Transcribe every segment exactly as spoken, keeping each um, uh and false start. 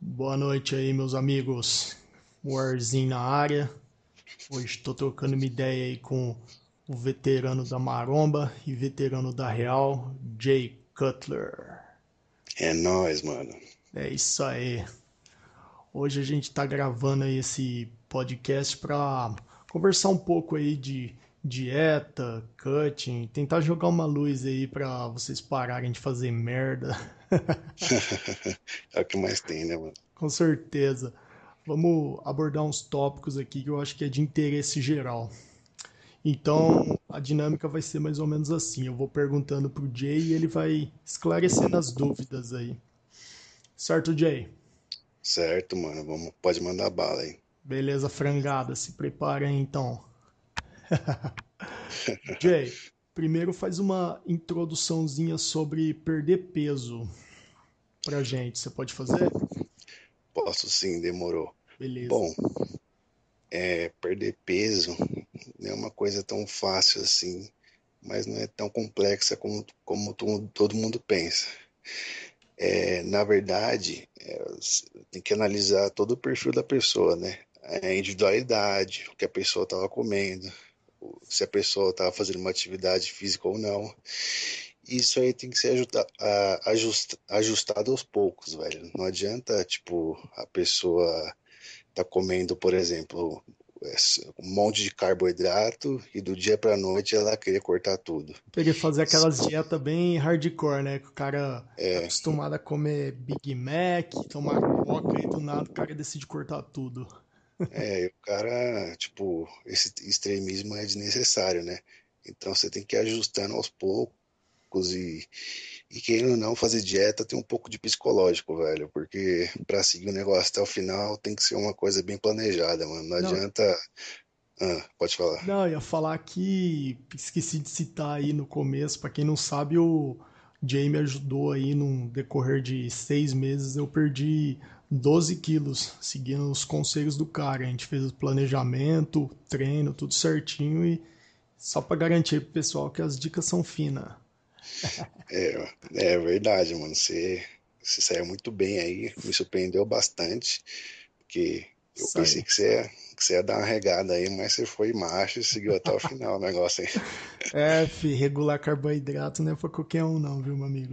Boa noite aí, meus amigos. Warzinho na área. Hoje tô trocando uma ideia aí com o veterano da Maromba e veterano da Real, Jay Cutler. É nóis, mano. É isso aí. Hoje a gente tá gravando aí esse podcast pra conversar um pouco aí de dieta, cutting, tentar jogar uma luz aí pra vocês pararem de fazer merda. É o que mais tem, né, mano? Com certeza. Vamos abordar uns tópicos aqui que eu acho que é de interesse geral. Então, a dinâmica vai ser mais ou menos assim. Eu vou perguntando pro Jay e ele vai esclarecendo as dúvidas aí. Certo, Jay? Certo, mano. Vamos, pode mandar bala aí. Beleza, frangada. Se prepara aí, então. Jay, primeiro faz uma introduçãozinha sobre perder peso pra gente. Você pode fazer? Posso sim, demorou. Beleza. Bom, é, perder peso não é uma coisa tão fácil assim, mas não é tão complexa como, como tu- todo mundo pensa. É, na verdade, é, s- tem que analisar todo o perfil da pessoa, né? A individualidade, o que a pessoa estava comendo, o- se a pessoa estava fazendo uma atividade física ou não. Isso aí tem que ser ajuda- a- ajusta- ajustado aos poucos, velho. Não adianta, tipo, a pessoa tá comendo, por exemplo, esse- um monte de carboidrato e do dia pra noite ela querer cortar tudo. Querer fazer aquelas dietas bem hardcore, né? Que o cara é É, acostumado a comer Big Mac, tomar coca e do nada o cara decide cortar tudo. é, e o cara, tipo, esse extremismo é desnecessário, né? Então você tem que ir ajustando aos poucos e, e querendo ou não fazer dieta tem um pouco de psicológico, velho, porque pra seguir o negócio até o final tem que ser uma coisa bem planejada, mano. Não Não, adianta. Ah, pode falar. não, eu ia falar que esqueci de citar aí no começo, pra quem não sabe, o Jay me ajudou aí num decorrer de seis meses, eu perdi doze quilos, seguindo os conselhos do cara. A gente fez o planejamento, treino, tudo certinho e só pra garantir pro pessoal que as dicas são finas. É, é verdade, mano. Você, você saiu muito bem aí, me surpreendeu bastante, porque eu Isso pensei aí. que você ia, que você ia dar uma regada aí, mas você foi macho e seguiu até o final o negócio aí. É, fi, regular carboidrato não é pra qualquer um não, viu, meu amigo?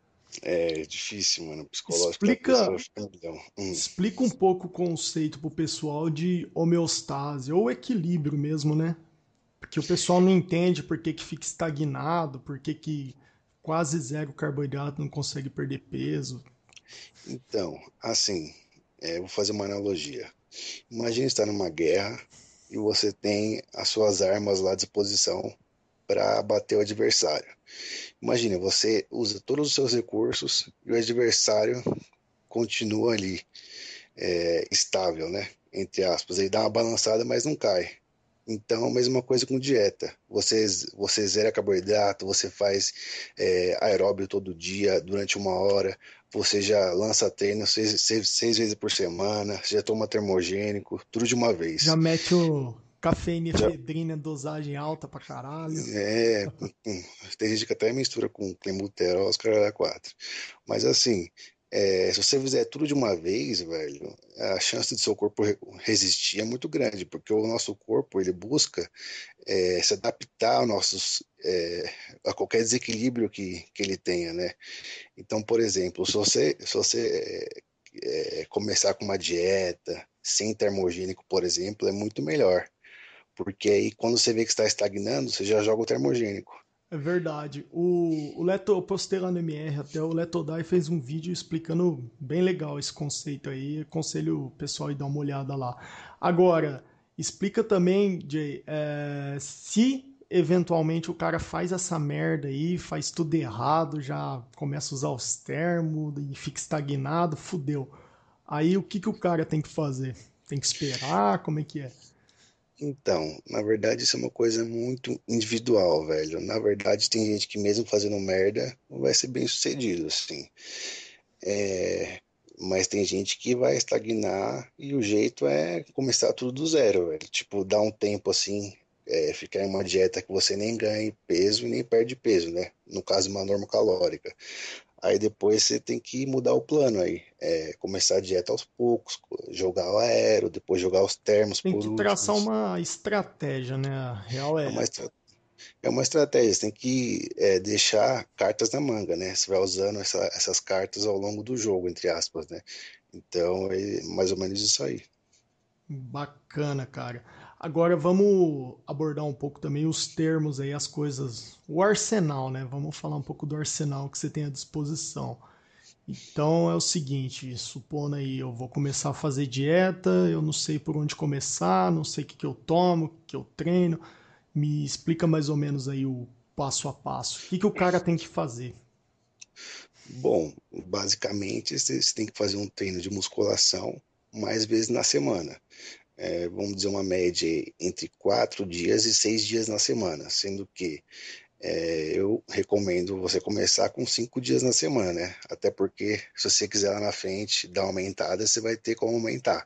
É difícil, mano. O psicológico da pessoa Explica, fica um milhão. Hum. explica um pouco o conceito pro pessoal de homeostase, ou equilíbrio mesmo, né? Porque o pessoal não entende por que, que fica estagnado, por que, que quase zero carboidrato não consegue perder peso. Então, assim, é, vou fazer uma analogia. Imagine estar numa guerra e você tem as suas armas lá à disposição para bater o adversário. Imagine, você usa todos os seus recursos e o adversário continua ali, é, estável, né? Entre aspas. Ele dá uma balançada, mas não cai. Então, mesma coisa com dieta. Você, você zera carboidrato, você faz é, aeróbio todo dia, durante uma hora, você já lança treino seis, seis, seis vezes por semana, você já toma termogênico, tudo de uma Já vez. mete o cafeína e Já, efedrina, dosagem alta pra caralho. é, hum, tem gente que até mistura com clenbuterol, os caras quatro. Mas assim, é, se você fizer tudo de uma vez, velho, a chance de seu corpo re- resistir é muito grande, porque o nosso corpo ele busca é, se adaptar aos nossos, é, a qualquer desequilíbrio que, que ele tenha, né? Então, por exemplo, se você, se você é, é, começar com uma dieta sem termogênico, por exemplo, é muito melhor, porque aí quando você vê que está estagnando, você já joga o termogênico. É verdade. O, o Leto, eu postei lá no M R, até o Letodai fez um vídeo explicando bem legal esse conceito aí. Aconselho o pessoal a dar uma olhada lá. Agora, explica também, Jay, é, se eventualmente o cara faz essa merda aí, faz tudo errado, já começa a usar os termos e fica estagnado, fudeu. Aí o que, que o cara tem que fazer? Tem que esperar? Como é que é? Então, na verdade, isso é uma coisa muito individual, velho. Na verdade, tem gente que mesmo fazendo merda, não vai ser bem sucedido, assim. É, mas tem gente que vai estagnar e o jeito é começar tudo do zero, velho. Tipo, dar um tempo assim, é, ficar em uma dieta que você nem ganha peso e nem perde peso, né? No caso, uma norma calórica. Aí depois você tem que mudar o plano aí. É, começar a dieta aos poucos, jogar o aero, depois jogar os termos Tem por que último. traçar uma estratégia, né? A real É é uma, essa. estra- é uma estratégia, você tem que é, deixar cartas na manga, né? Você vai usando essa- essas cartas ao longo do jogo, entre aspas, né? Então, é mais ou menos isso aí. Bacana, cara. Agora vamos abordar um pouco também os termos aí, as coisas, o arsenal, né? Vamos falar um pouco do arsenal que você tem à disposição. Então é o seguinte, supondo aí eu vou começar a fazer dieta, eu não sei por onde começar, não sei o que, que eu tomo, o que, que eu treino. Me explica mais ou menos aí o passo a passo. O que, que o cara tem que fazer? Bom, basicamente, você você tem que fazer um treino de musculação mais vezes na semana. É, vamos dizer uma média aí entre quatro dias e seis dias na semana, sendo que é, eu recomendo você começar com cinco dias na semana, né? Até porque se você quiser lá na frente dar uma aumentada, você vai ter como aumentar.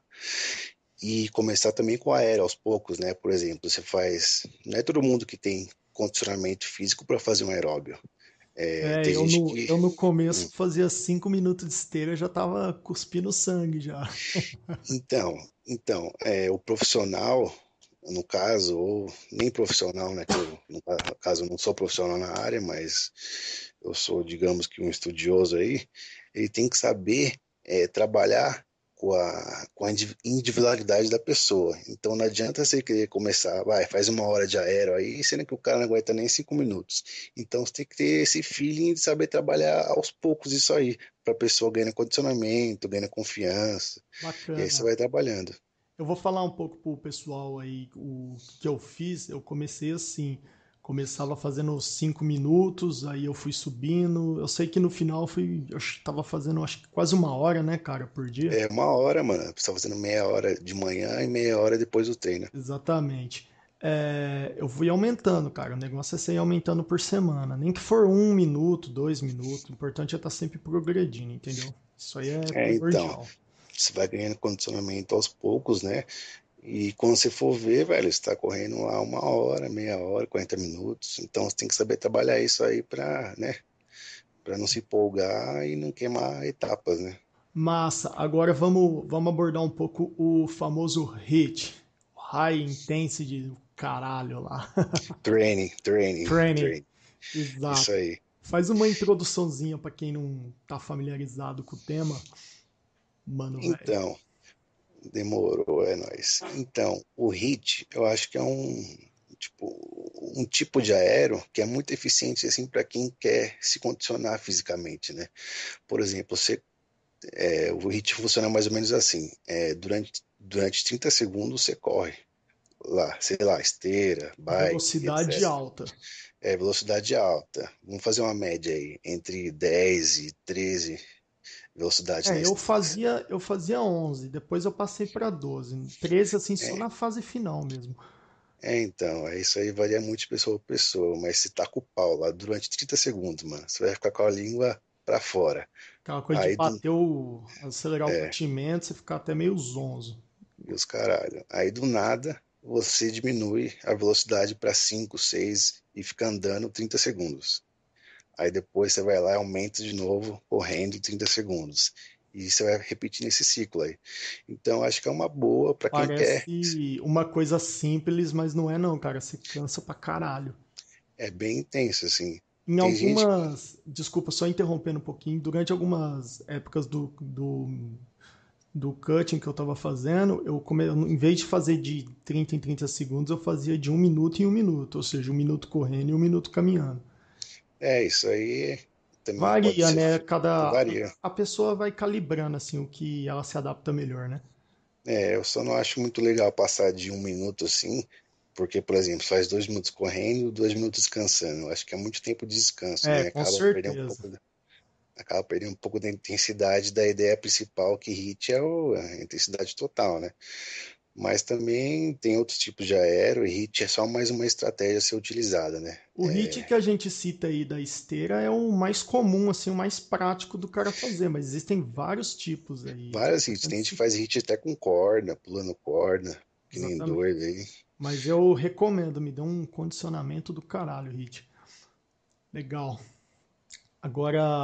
E começar também com aéreo aos poucos, né? Por exemplo, você faz. Não é todo mundo que tem condicionamento físico para fazer um aeróbio. É, É, tem eu gente no, que. eu no hum, começo fazia cinco minutos de esteira, já tava cuspindo sangue já. Então, então é, o profissional, no caso, ou nem profissional, né? Que eu, no ca- caso, eu não sou profissional na área, mas eu sou, digamos que um estudioso aí, ele tem que saber é, trabalhar com a, com a indi- individualidade da pessoa. Então não adianta você querer começar, vai, faz uma hora de aéreo aí, sendo que o cara não aguenta nem cinco minutos. Então você tem que ter esse feeling de saber trabalhar aos poucos isso aí, para a pessoa ganhar condicionamento, ganhar confiança, e aí você Bacana. vai trabalhando. Eu vou falar um pouco pro pessoal aí o que eu fiz. Eu comecei assim, começava fazendo cinco minutos, aí eu fui subindo. Eu sei que no final eu fui, eu tava fazendo acho que quase uma hora, né, cara, por dia. É uma hora, mano. Você tá fazendo meia hora de manhã e meia hora depois do treino. Exatamente. É, eu fui aumentando, cara. O negócio é ser aumentando por semana. Nem que for um minuto, dois minutos. O importante é estar sempre progredindo, entendeu? Isso aí é É, então, primordial. você vai ganhando condicionamento aos poucos, né? E quando você for ver, velho, você tá correndo lá uma hora, meia hora, quarenta minutos. Então você tem que saber trabalhar isso aí pra, né? Pra não se empolgar e não queimar etapas, né? Massa. Agora vamos, vamos abordar um pouco o famoso HIIT. High Intensity do caralho lá. Training, training, Training. training. Isso Exato. aí. Faz uma introduçãozinha para quem não tá familiarizado com o tema, mano, velho. Então, demorou, é nóis. Então, o HIIT, eu acho que é um tipo um tipo de aero que é muito eficiente assim para quem quer se condicionar fisicamente, né? Por exemplo, você, é, o HIIT funciona mais ou menos assim: é, durante durante trinta segundos você corre lá, sei lá, esteira, bike, Velocidade etcétera. alta. É velocidade alta. Vamos fazer uma média aí entre dez e treze velocidade É, na eu esteira. fazia, eu fazia onze, depois eu passei para doze. treze assim só É, na fase final mesmo. É, então, é isso aí varia muito de pessoa para pessoa, mas se tá com o pau lá durante trinta segundos, mano, você vai ficar com a língua pra fora. Aquela coisa de Aí do, bater o, acelerar o é, batimento, você ficar até meio zonzo. e os caralho. Aí do nada, você diminui a velocidade para cinco, seis e fica andando trinta segundos. Aí depois você vai lá e aumenta de novo, correndo trinta segundos. E você vai repetindo esse ciclo aí. Então, acho que é uma boa para quem quer. Parece uma coisa simples, mas não é não, cara. Você cansa pra caralho. É bem intenso, assim. Em Tem gente. algumas, desculpa, só interrompendo um pouquinho, durante algumas épocas do, do, do cutting que eu tava fazendo, eu come, em vez de fazer de trinta em trinta segundos, eu fazia de um minuto em um minuto, ou seja, um minuto correndo e um minuto caminhando. É, isso aí também pode Varia, ser. né? Cada Varia. a pessoa vai calibrando assim o que ela se adapta melhor, né? É, eu só não acho muito legal passar de um minuto assim, porque, por exemplo, faz dois minutos correndo, dois minutos descansando. Eu acho que é muito tempo de descanso, É, né? com Acaba perdendo um certeza. pouco, da- acaba perdendo um pouco da intensidade da ideia principal, que hit é o- a intensidade total, né? Mas também tem outros tipos de aero, e hit é só mais uma estratégia a ser utilizada, né? O hit que a gente cita aí da esteira é o mais comum, assim, o mais prático do cara fazer, mas existem vários tipos aí. É Várias hits, tem importante gente que citar. faz hit até com corda, pulando corda, que nem Exatamente. doido aí. Mas eu recomendo, me dá um condicionamento do caralho, hit. Legal. Agora,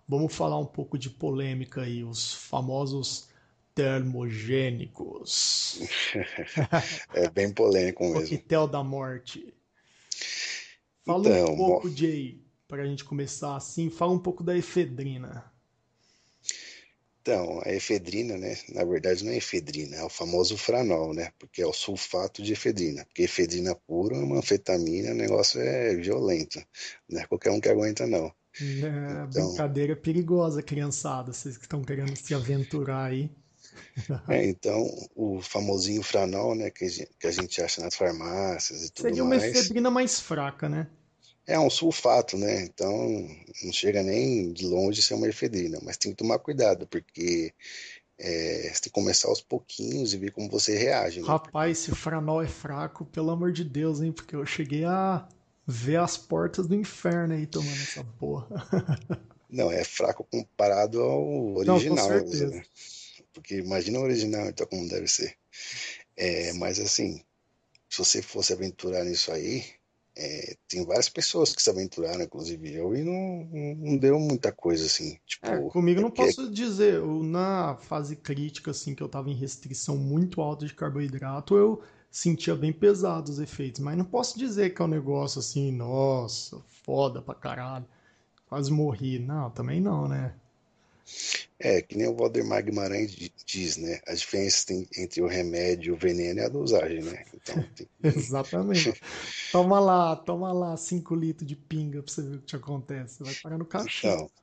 Vamos falar um pouco de polêmica aí, os famosos termogênicos. É bem polêmico mesmo. Coquetel da morte. Fala um Então, mo- pouco, Jay, para a gente começar assim, fala um pouco da efedrina. então, a efedrina, né? Na verdade, não é efedrina, é o famoso franol, né? Porque é o sulfato de efedrina. Porque efedrina pura é uma anfetamina, o negócio é violento. Não é qualquer um que aguenta, não. É, Então, brincadeira perigosa, criançada. Vocês que estão querendo se aventurar aí. é, então, o famosinho franol, né? Que a gente, que a gente acha nas farmácias e tudo Seria uma mais, efedrina mais fraca, né? é um sulfato, né? Então, não chega nem de longe a ser uma efedrina. Mas tem que tomar cuidado, porque é, você tem que começar aos pouquinhos e ver como você reage, né? Porque, Rapaz, se Franol é fraco, pelo amor de Deus, hein? Porque eu cheguei a ver as portas do inferno aí tomando essa porra. não, é fraco comparado ao Não, com original mesmo, certeza. né? Porque imagina o original, então, como deve ser. É, mas assim, se você fosse aventurar nisso aí, é, tem várias pessoas que se aventuraram, inclusive eu, e não, não não deu muita coisa assim. É, Tipo, comigo é não porque posso dizer, eu, na fase crítica, assim, que eu tava em restrição muito alta de carboidrato, eu sentia bem pesado os efeitos, mas não posso dizer que é um negócio assim, nossa, foda pra caralho, quase morri. Não, também não, né? é que nem o Valdemar Guimarães di- diz, né? A diferença tem- entre o remédio e o veneno é a dosagem, né? Então, tem que... Exatamente. Toma lá, toma lá cinco litros de pinga pra você ver o que te acontece. Você vai parar no caixão. então,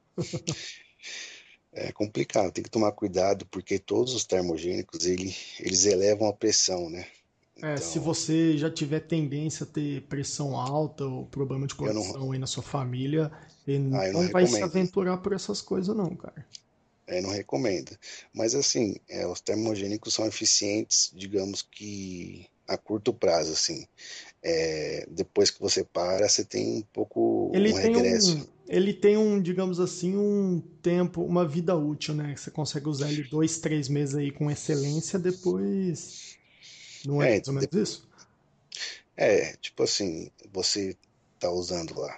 é complicado, tem que tomar cuidado porque todos os termogênicos, ele, eles elevam a pressão, né? É, se Então, você já tiver tendência a ter pressão alta ou problema de eu não, coração aí na sua família, ele ah, eu não não vai se recomendo. aventurar por essas coisas não, cara. É, não recomendo. Mas assim, é, os termogênicos são eficientes, digamos que a curto prazo, assim. É, depois que você para, você tem um pouco Ele um tem regresso. um, ele tem um, digamos assim, um tempo, uma vida útil, né? Você consegue usar ele dois, três meses aí com excelência, depois, não é É, mais ou menos de- isso? é tipo assim, você tá usando lá.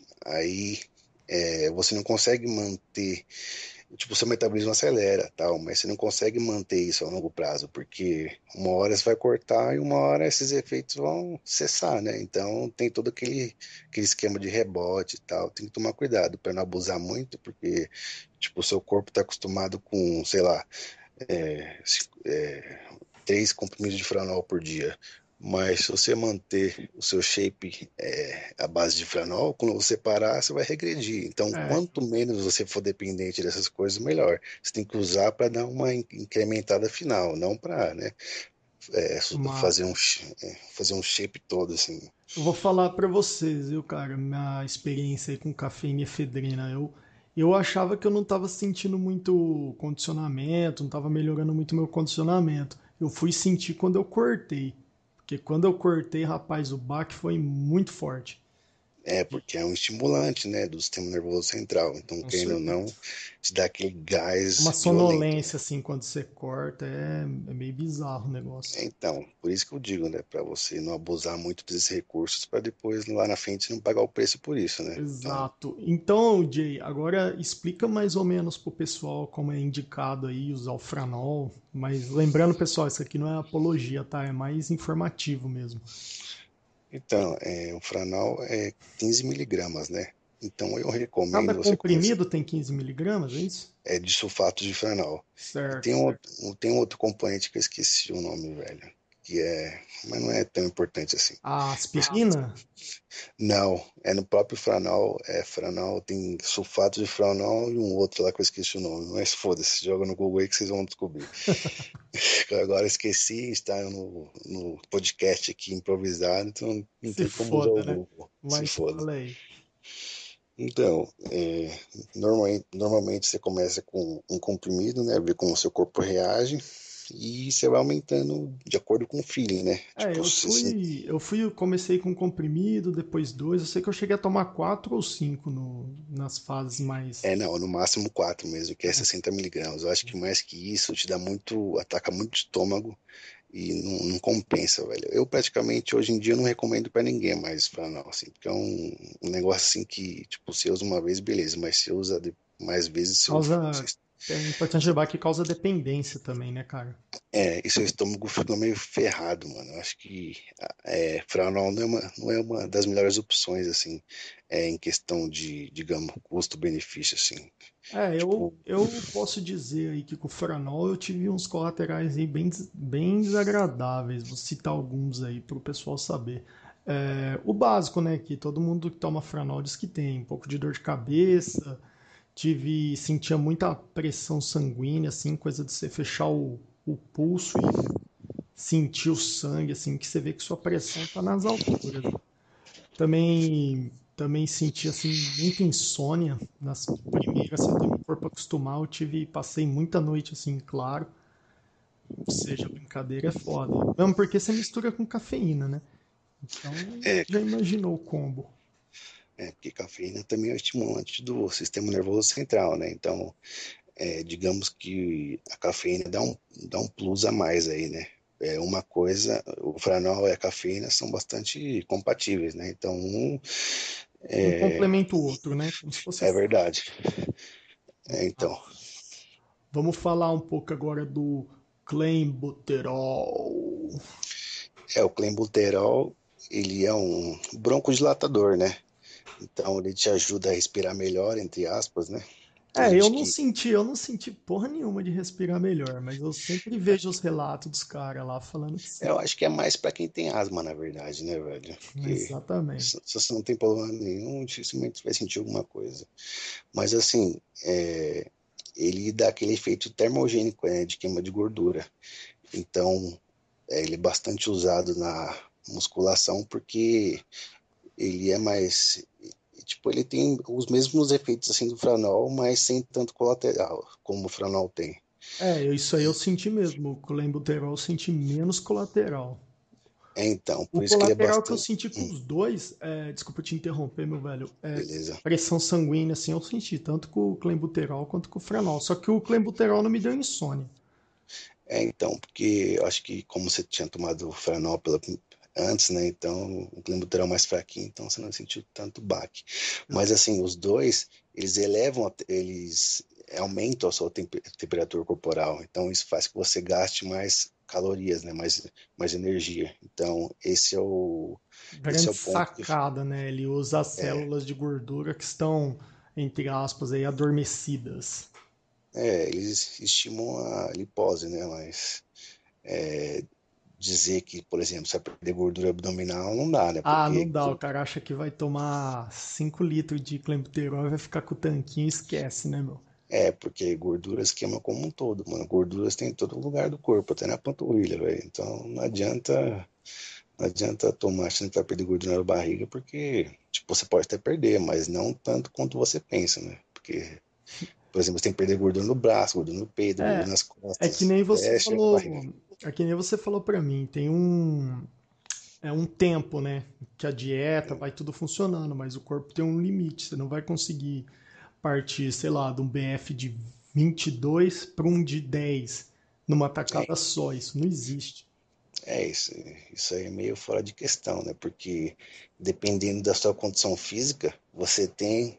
Aí é, você não consegue manter. Tipo, seu metabolismo acelera, tal, mas você não consegue manter isso a longo prazo, porque uma hora você vai cortar e uma hora esses efeitos vão cessar, né? Então tem todo aquele, aquele esquema de rebote e tal. Tem que tomar cuidado para não abusar muito, porque, tipo, o seu corpo está acostumado com, sei lá, é, ci- é, três comprimidos de Franol por dia. Mas se você manter o seu shape é, à base de Franol, quando você parar, você vai regredir. Então, É, quanto menos você for dependente dessas coisas, melhor. Você tem que usar para dar uma in- incrementada final, não para, né, é, su- fazer massa. um, sh- é, fazer um shape todo assim. Eu vou falar pra vocês, viu, cara, minha experiência aí com cafeína e efedrina. Eu, eu achava que eu não tava sentindo muito condicionamento, não tava melhorando muito meu condicionamento. Eu fui sentir quando eu cortei. Porque quando eu cortei, rapaz, o baque foi muito forte. É, porque é um estimulante, né, do sistema nervoso central. Então, Com querendo ou não, certeza. te dá aquele Uma gás violento, né? sonolência, assim, quando você corta, é, é meio bizarro o negócio. Então, por isso que eu digo, né, para você não abusar muito desses recursos para depois lá na frente não pagar o preço por isso, né? Então, Exato. Então, Jay, agora explica mais ou menos pro pessoal como é indicado aí usar o Franol. Mas lembrando, pessoal, isso aqui não é apologia, tá? É mais informativo mesmo. então, é, o Franol é quinze miligramas, né? Então eu Cada recomendo você começar comprimido tem quinze miligramas, é isso? é de sulfato de Franol. E Certo, tem um, certo. outro- um- tem um outro componente que eu esqueci o nome, velho, que é, mas não é tão importante assim. A aspirina? Não, é no próprio Franol, é Franol, tem sulfato de Franol e um outro lá que eu esqueci o nome, mas foda-se, joga no Google aí que vocês vão descobrir. Eu agora esqueci, está no, no podcast aqui improvisado, então não Se tem como usar o foda, né? Google, se Mas foda. fala aí. Então, é, normalmente, normalmente você começa com um comprimido, né? Ver como o seu corpo reage e você vai aumentando de acordo com o feeling, né? É, Tipo, eu se, se- fui, eu fui, eu comecei com comprimido, depois dois. Eu sei que eu cheguei a tomar quatro ou cinco no, nas fases mais. é, não, no máximo quatro mesmo, que é É, sessenta miligramas. Eu acho que mais que isso te dá muito, ataca muito o estômago e não, não compensa, velho. Eu praticamente hoje em dia não recomendo pra ninguém mais Franol, assim, porque é um, um negócio assim que, tipo, você usa uma vez, beleza, mas você usa de- Mas às vezes seu, Causa. seu É importante lembrar que causa dependência também, né, cara? É, e seu estômago fica meio ferrado, mano. Eu acho que é, Franol não é uma, não é uma das melhores opções, assim, é, em questão de, digamos, custo-benefício, assim. É, eu, Tipo, eu posso dizer aí que com o Franol eu tive uns colaterais aí bem, des- bem desagradáveis. Vou citar alguns aí para o pessoal saber. É, o básico, né, que todo mundo que toma Franol diz que tem, um pouco de dor de cabeça, tive, sentia muita pressão sanguínea, assim, coisa de você fechar o, o pulso e sentir o sangue, assim, que você vê que sua pressão tá nas alturas. Também, também senti assim muita insônia nas primeiras, até meu corpo acostumar, eu tive, passei muita noite assim, claro, ou seja, brincadeira é foda. Mesmo porque você mistura com cafeína, né? Então, é, já imaginou o combo. é, porque cafeína também é um estimulante do sistema nervoso central, né? Então, é, digamos que a cafeína dá um, dá um plus a mais aí, né? É uma coisa, o Franol e a cafeína são bastante compatíveis, né? Então, um Um é, complementa o outro, né? Como se fosse é assim. verdade. É, Vamos lá. então, Vamos falar um pouco agora do clenbuterol. é, o clenbuterol, ele é um broncodilatador, né? Então ele te ajuda a respirar melhor, entre aspas, né? Tem É, eu gente não que, senti, eu não senti porra nenhuma de respirar melhor, mas eu sempre vejo os relatos dos caras lá falando que sim. eu acho que é mais para quem tem asma, na verdade, né, velho? Porque Exatamente. se se você não tem problema nenhum, dificilmente vai sentir alguma coisa. Mas assim, é, ele dá aquele efeito termogênico, né, de queima de gordura. Então, é, ele é bastante usado na musculação porque ele é mais, tipo, ele tem os mesmos efeitos assim do Franol, mas sem tanto colateral como o Franol tem. É, eu- isso aí eu senti mesmo. Com o Clenbuterol eu senti menos colateral. É, então, O por isso que ele é colateral que eu bastante. senti com Hum, os dois, é, desculpa te interromper, meu velho, é beleza. pressão sanguínea, assim, eu senti, tanto com o Clenbuterol quanto com o Franol. Só que o Clenbuterol não me deu insônia. É, então, porque eu acho que como você tinha tomado o Franol pela, antes, né? Então o clenbuterol é mais fraquinho, então você não sentiu tanto baque. Mas assim, os dois, eles elevam, a- eles aumentam a sua tempe- temperatura corporal. Então isso faz que você gaste mais calorias, né? Mais, mais energia. Então esse é o, esse é Grande o ponto que sacada, né? Ele usa as é, células de gordura que estão, entre aspas, aí, adormecidas. é, eles estimulam a lipose, né? Mas é, dizer que, por exemplo, você vai perder gordura abdominal não dá, né? Ah, não Porque dá, o cara acha que vai tomar cinco litros de Clenbuterol e vai ficar com o tanquinho e esquece, né, meu? É, porque gorduras queima como um todo, mano. Gorduras tem em todo lugar do corpo, até na panturrilha, velho. Então não adianta, não adianta tomar achando que vai perder gordura na barriga, porque, tipo, você pode até perder, mas não tanto quanto você pensa, né? Porque, por exemplo, você tem que perder gordura no braço, gordura no peito, gordura É, nas é que costas, nem você até chegar na barriga. falou, é que nem você falou pra mim, tem um, é um tempo, né, que a dieta vai tudo funcionando, mas o corpo tem um limite, você não vai conseguir partir, sei lá, de um B F de vinte e dois para um de dez numa É, tacada só, isso não existe. é isso, isso aí é meio fora de questão, né? Porque dependendo da sua condição física, você tem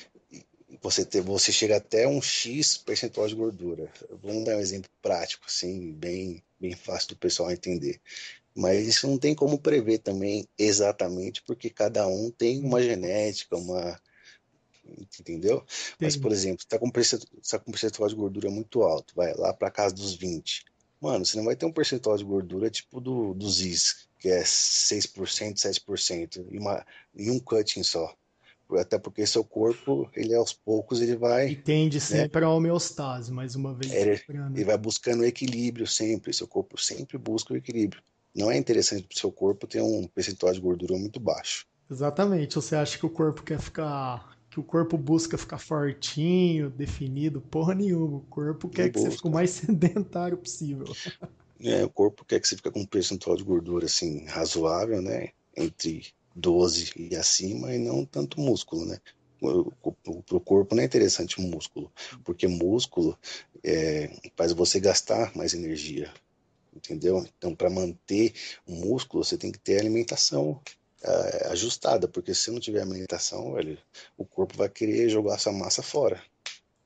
você ter, você chega até um X percentual de gordura. Vamos dar um exemplo prático, assim, bem, bem fácil do pessoal entender. Mas isso não tem como prever também exatamente, porque cada um tem uma genética, uma, entendeu? Mas, por Entendi. exemplo, você está com, percentu- você tá com um percentual de gordura muito alto, vai lá para casa dos vinte. Mano, você não vai ter um percentual de gordura tipo do, do Ziz, que é seis por cento, sete por cento, e, uma, e um cutting só. Até porque seu corpo, ele aos poucos, ele E vai, tende né? sempre a homeostase, mais uma vez Ele, lembrando. ele vai buscando o equilíbrio sempre. Seu corpo sempre busca o equilíbrio. Não é interessante para o seu corpo ter um percentual de gordura muito baixo. Exatamente, você acha que o corpo quer ficar, que o corpo busca ficar fortinho, definido, porra nenhuma, o corpo quer Não que você fique o busca. mais sedentário possível. É, o corpo quer que você fique com um percentual de gordura assim razoável, né? Entre doze e acima, e não tanto músculo, né? Para o corpo não é interessante o músculo, porque músculo é, faz você gastar mais energia, entendeu? Então, para manter o músculo, você tem que ter alimentação é, ajustada, porque se não tiver alimentação, velho, o corpo vai querer jogar essa massa fora.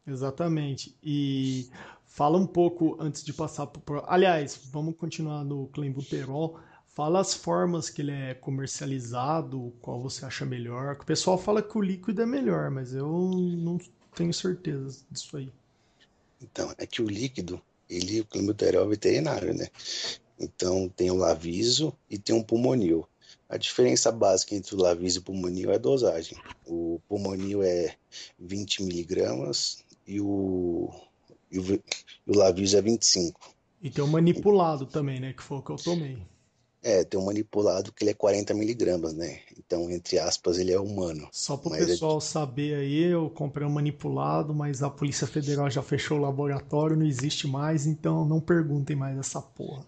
Exatamente. E fala um pouco antes de passar para o. Aliás, vamos continuar no clenbuterol. Fala as formas que ele é comercializado, qual você acha melhor. O pessoal fala que o líquido é melhor, mas eu não tenho certeza disso aí. Então, é que o líquido, ele, o clenbuterol é veterinário, né? Então, tem o Laviso e tem o Pulmonil. A diferença básica entre o Laviso e o Pulmonil é a dosagem. O Pulmonil é vinte miligramas e o, e o, e o Laviso é vinte e cinco. E tem o manipulado também, né? Que foi o que eu tomei. É, tem um manipulado que ele é quarenta miligramas, né? Então, entre aspas, ele é humano. Só para o Mas é, pessoal saber aí, eu comprei um manipulado, mas a Polícia Federal já fechou o laboratório, não existe mais, então não perguntem mais essa porra.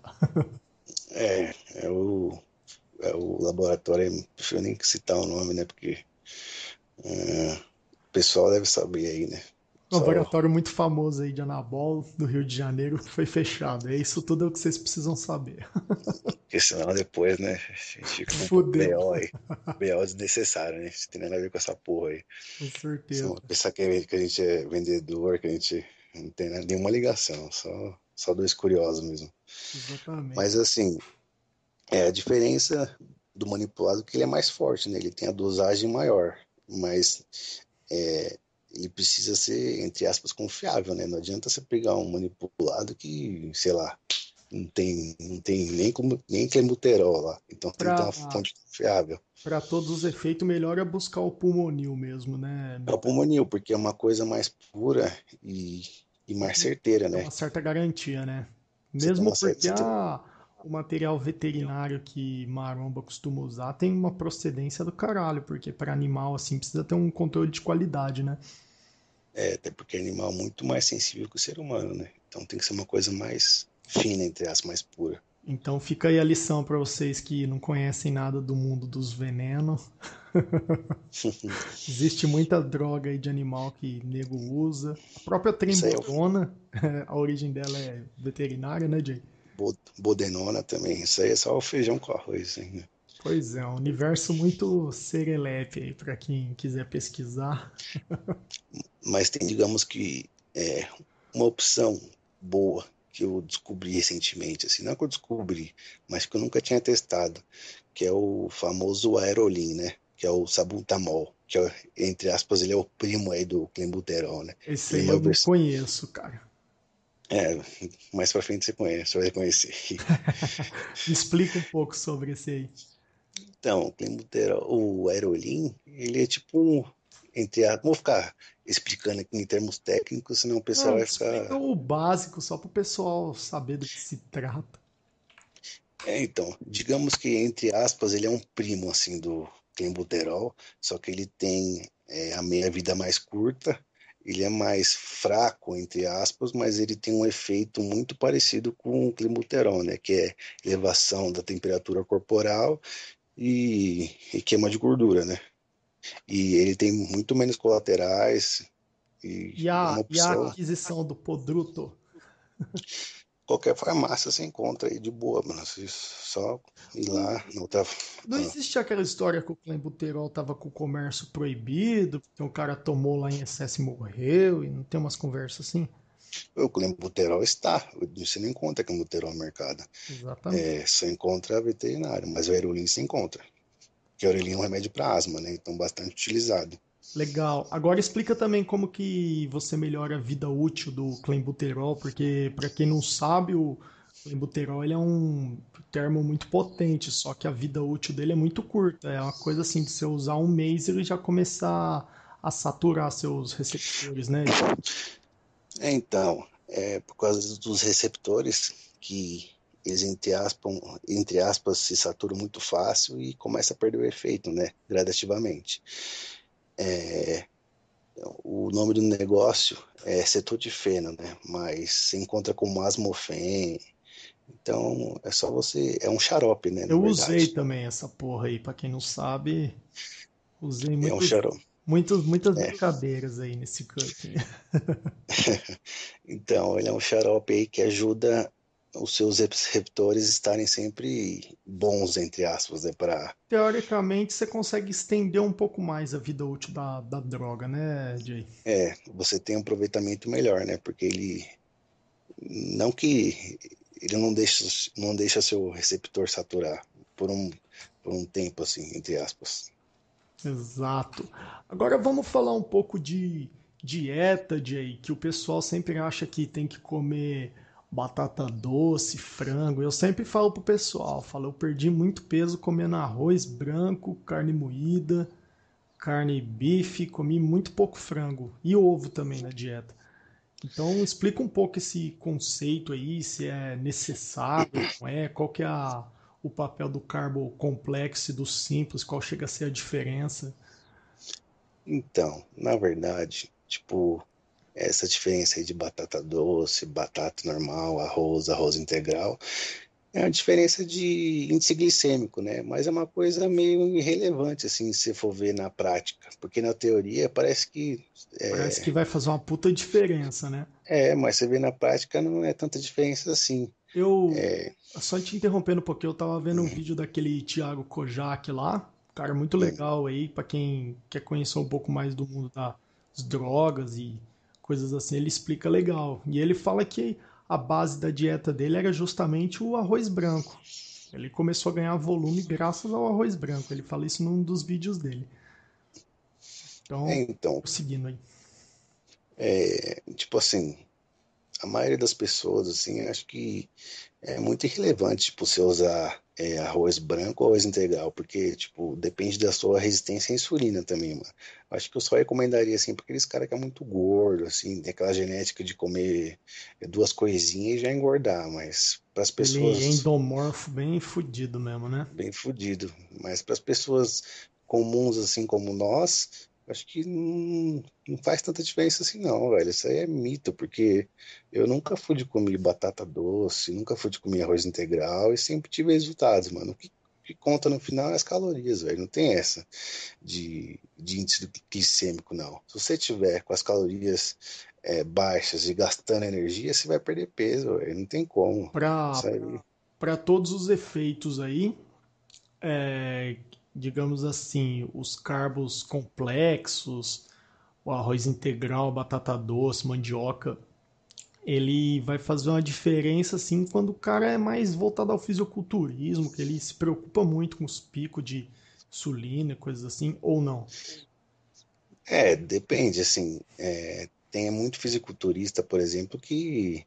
é, é o, é o laboratório, não prefiro nem citar o nome, né? Porque é, o pessoal deve saber aí, né? Um Só, laboratório muito famoso aí de Anabol, do Rio de Janeiro, foi fechado. É isso tudo o que vocês precisam saber. porque senão depois, né? A gente fica com um Fudeu, B O aí. B O desnecessário, né? Não tem nada a ver com essa porra aí. com certeza. Senão pensar que, é- que a gente é vendedor, que a gente não tem nada- nenhuma ligação, só, só dois curiosos mesmo. Exatamente. Mas assim, é a diferença do manipulado é que ele é mais forte, né? Ele tem a dosagem maior, mas é, ele precisa ser, entre aspas, confiável, né? Não adianta você pegar um manipulado que, sei lá, não tem, não tem nem, como, nem clenbuterol lá. Então tem que ter Para uma fonte confiável. para todos os efeitos, melhor é buscar o pulmonil mesmo, né? É o pulmonil, porque é uma coisa mais pura e, e mais certeira, É né? uma certa garantia, né? Você tem Mesmo uma certa. porque Você tem, a, o material veterinário que maromba costuma usar tem uma procedência do caralho, porque para animal assim precisa ter um controle de qualidade, né? é, até porque é animal muito mais sensível que o ser humano, né? Então tem que ser uma coisa mais fina, entre as mais pura. Então fica aí a lição para vocês que não conhecem nada do mundo dos venenos. Existe muita droga aí de animal que nego usa. A própria Isso aí é o trembolona, a origem dela é veterinária, né, Jay? bodenona também. Isso aí é só o feijão com arroz, hein, né? Pois é, um universo muito serelepe aí para quem quiser pesquisar. Mas tem, digamos que, é, uma opção boa que eu descobri recentemente, assim, não que eu descobri, mas que eu nunca tinha testado, que é o famoso Aerolin, né? Que é o Sabutamol, que é, entre aspas, ele é o primo aí do Clenbuterol, né? Esse Ele é aí uma eu não versão, conheço, cara. é, mais pra frente você conhece, você vai conhecer. Me explica um pouco sobre esse aí. Então, o Clenbuterol, o Aerolin, ele é tipo um, entre a, vou ficar explicando aqui em termos técnicos, senão o pessoal Não, vai explica ficar. o básico só para o pessoal saber do que se trata. É, então, digamos que, entre aspas, ele é um primo, assim, do clenbuterol, só que ele tem é, a meia-vida mais curta, ele é mais fraco, entre aspas, mas ele tem um efeito muito parecido com o clenbuterol, né, que é elevação da temperatura corporal e, e queima de gordura, né, e ele tem muito menos colaterais e E é a, uma e a opção. aquisição do Podruto? Qualquer farmácia você encontra aí de boa, mano, você só ir lá, não tá. Não existe aquela história que o clenbuterol tava com o comércio proibido, porque o cara tomou lá em excesso e morreu, e não tem umas conversas assim? O clenbuterol está, você não encontra clenbuterol no mercado. Exatamente. É, só encontra veterinário, mas o Aerolin se encontra. Porque o Aerolin é um remédio para asma, né? Então bastante utilizado. Legal. Agora explica também como que você melhora a vida útil do clenbuterol, porque para quem não sabe, o clenbuterol ele é um termo muito potente, só que a vida útil dele é muito curta. É uma coisa assim de você usar um mês e ele já começar a saturar seus receptores, né? É, então, é por causa dos receptores que eles, entre aspas, entre aspas, se saturam muito fácil e começa a perder o efeito, né? Gradativamente. É, o nome do negócio é cetodifeno, né? Mas se encontra como asmofen. Então, é só você. É um xarope, né? Na Eu usei verdade. também essa porra aí, para quem não sabe, usei É um muitos, xarope. muitos, muitas É. brincadeiras aí nesse cutting. Então, ele é um xarope aí que ajuda. os seus receptores estarem sempre bons, entre aspas, né? Para Teoricamente, você consegue estender um pouco mais a vida útil da, da droga, né, Jay? é, você ter um aproveitamento melhor, né? Porque ele não que ele não deixa, não deixa seu receptor saturar por um, por um tempo, assim, entre aspas. Exato. Agora vamos falar um pouco de dieta, Jay, que o pessoal sempre acha que tem que comer batata doce, frango. Eu sempre falo pro pessoal, falo, eu perdi muito peso comendo arroz branco, carne moída, carne bife, comi muito pouco frango e ovo também na dieta. Então explica um pouco esse conceito aí, se é necessário, não é, qual que é a- o papel do carbo complexo e do simples, qual chega a ser a diferença. Então, na verdade, tipo, essa diferença aí de batata doce, batata normal, arroz, arroz integral, é a diferença de índice glicêmico, né? Mas é uma coisa meio irrelevante, assim, se você for ver na prática. Porque na teoria parece que Parece é, que vai fazer uma puta diferença, né? é, mas você vê na prática não é tanta diferença assim. Eu, É, só te interrompendo um pouquinho, eu tava vendo um vídeo daquele Thiago Kojak lá, cara muito hum, legal aí, pra quem quer conhecer um pouco mais do mundo das drogas e coisas assim, ele explica legal. E ele fala que a base da dieta dele era justamente o arroz branco. Ele começou a ganhar volume graças ao arroz branco. Ele fala isso num dos vídeos dele. é, Então, então, seguindo aí. é, tipo assim, a maioria das pessoas, assim, acho que é muito irrelevante, tipo, você usar é, arroz branco ou arroz integral, porque, tipo, depende da sua resistência à insulina também, mano. Acho que eu só recomendaria, assim, para aqueles caras que é muito gordo, assim, tem aquela genética de comer é, duas coisinhas e já engordar, mas para as Ele é pessoas endomorfo bem fudido mesmo, né? bem fudido, mas para as pessoas comuns, assim como nós, acho que não, não faz tanta diferença assim não, velho. Isso aí é mito, porque eu nunca fui de comer batata doce, nunca fui de comer arroz integral e sempre tive resultados, mano. O que, que conta no final é as calorias, velho. Não tem essa de, de índice glicêmico, não. Se você tiver com as calorias é, baixas e gastando energia, você vai perder peso, velho. Não tem como. Para Isso aí. para todos os efeitos aí, é, digamos assim, os carbos complexos, o arroz integral, batata doce, mandioca, ele vai fazer uma diferença assim quando o cara é mais voltado ao fisiculturismo, que ele se preocupa muito com os picos de insulina, e coisas assim, ou não. É, depende, assim, é, tem muito fisiculturista, por exemplo, que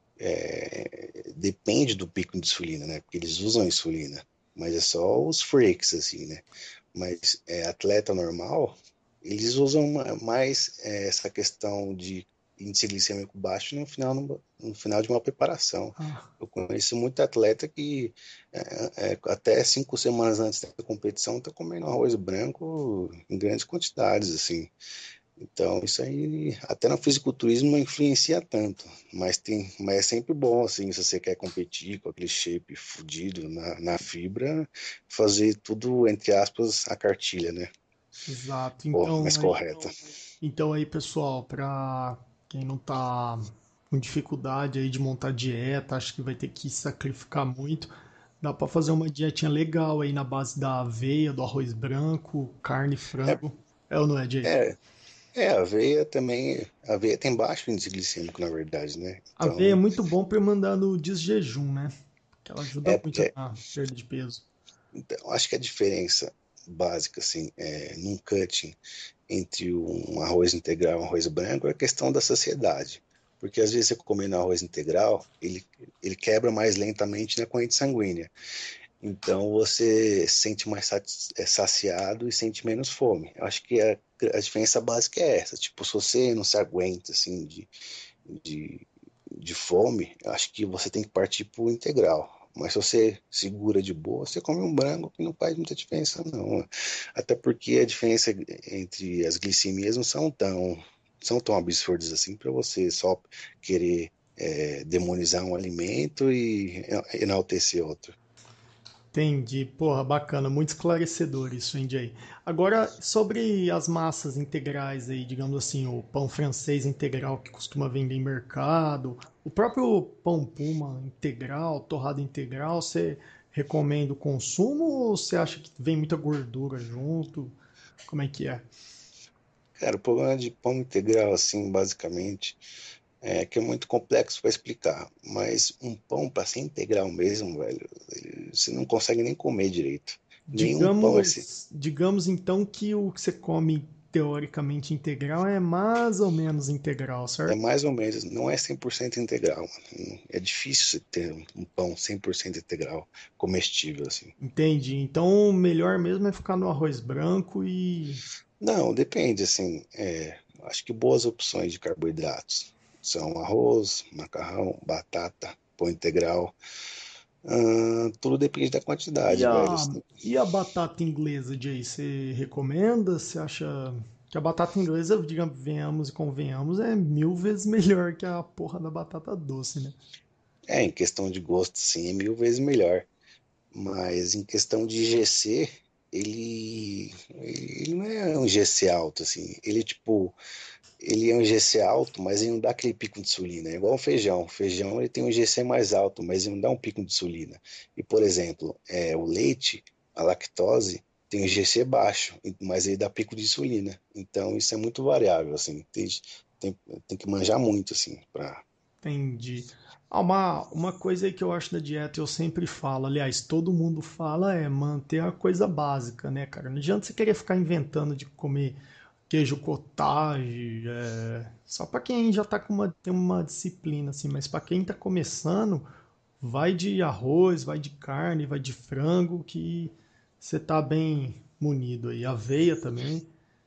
é, depende do pico de insulina, né? Porque eles usam insulina, mas é só os freaks, assim, né? Mas é, atleta normal, eles usam ma- mais é, essa questão de índice glicêmico baixo no final, no, no final de uma preparação. Ah, Eu conheço muito atleta que é, é, até cinco semanas antes da competição está comendo arroz branco em grandes quantidades, assim. Então, isso aí, até no fisiculturismo não influencia tanto, mas tem, mas é sempre bom, assim, se você quer competir com aquele shape fudido na, na fibra, fazer tudo, entre aspas, a cartilha, né? exato. Ou Então mais aí, correta. então aí, pessoal, para quem não tá com dificuldade aí de montar dieta, acho que vai ter que sacrificar muito. Dá para fazer uma dietinha legal aí na base da aveia, do arroz branco, carne, É, frango. É ou não é, Jay? é, é, a aveia também, a aveia tem baixo índice glicêmico, na verdade, né? Aveia é Então, muito bom para mandar no desjejum, né? Porque ela ajuda é muito porque, na perda de peso. então, acho que a diferença básica, assim, é, num cutting entre um arroz integral e um arroz branco é a questão da saciedade. Porque às vezes você comendo arroz integral, ele, ele quebra mais lentamente na corrente sanguínea. Então você sente mais é, saciado e sente menos fome. Eu acho que a, a diferença básica é essa. Tipo, se você não se aguenta assim de, de, de fome, eu acho que você tem que partir para o integral. Mas se você segura de boa, você come um branco que não faz muita diferença, não. Até porque a diferença entre as glicemias não são tão, são tão absurdas assim para você só querer é, demonizar um alimento e enaltecer outro. Entendi. Porra, bacana, muito esclarecedor isso, hein, Jay? Agora, sobre as massas integrais aí, digamos assim, o pão francês integral que costuma vender em mercado, o próprio pão puma integral, torrada integral, você recomenda o consumo ou você acha que vem muita gordura junto? Como é que é? Cara, o problema de pão integral, assim, basicamente, é que é muito complexo para explicar. Mas um pão, para ser integral mesmo, velho, ele- você não consegue nem comer direito. Nenhum pão é assim. Digamos, digamos então que o que você come teoricamente integral é mais ou menos integral, É certo? mais ou menos, não é cem por cento integral, mano. É difícil você ter um um pão cem por cento integral, comestível, assim. Entendi. Então, o melhor mesmo é ficar no arroz branco e. Não, depende, assim, é, acho que boas opções de carboidratos são arroz, macarrão, batata, pão integral. Ah, tudo depende da E quantidade, velho. a, e a batata inglesa, Jay? Você recomenda? Você acha que a batata inglesa, digamos, venhamos e convenhamos, é mil vezes melhor que a porra da batata doce, né? É, em questão de gosto, sim, é mil vezes melhor. Mas em questão de G C, ele, ele não é um G C alto, assim. Ele, tipo, ele é um G C alto, mas ele não dá aquele pico de insulina. É igual o feijão. O feijão, ele tem um G C mais alto, mas ele não dá um pico de insulina. E, por exemplo, é, o leite, a lactose, tem um G C baixo, mas ele dá pico de insulina. Então, isso é muito variável, assim. Tem, tem, tem que manjar muito, assim, pra... Entendi. Ah, uma, uma coisa aí que eu acho da dieta, eu sempre falo, aliás, todo mundo fala, é manter a coisa básica, né, cara? Não adianta você querer ficar inventando de comer queijo cottage, é, só pra quem já tá com uma, tem uma disciplina, assim, mas pra quem tá começando, vai de arroz, vai de carne, vai de frango, que você tá bem munido aí. Aveia também.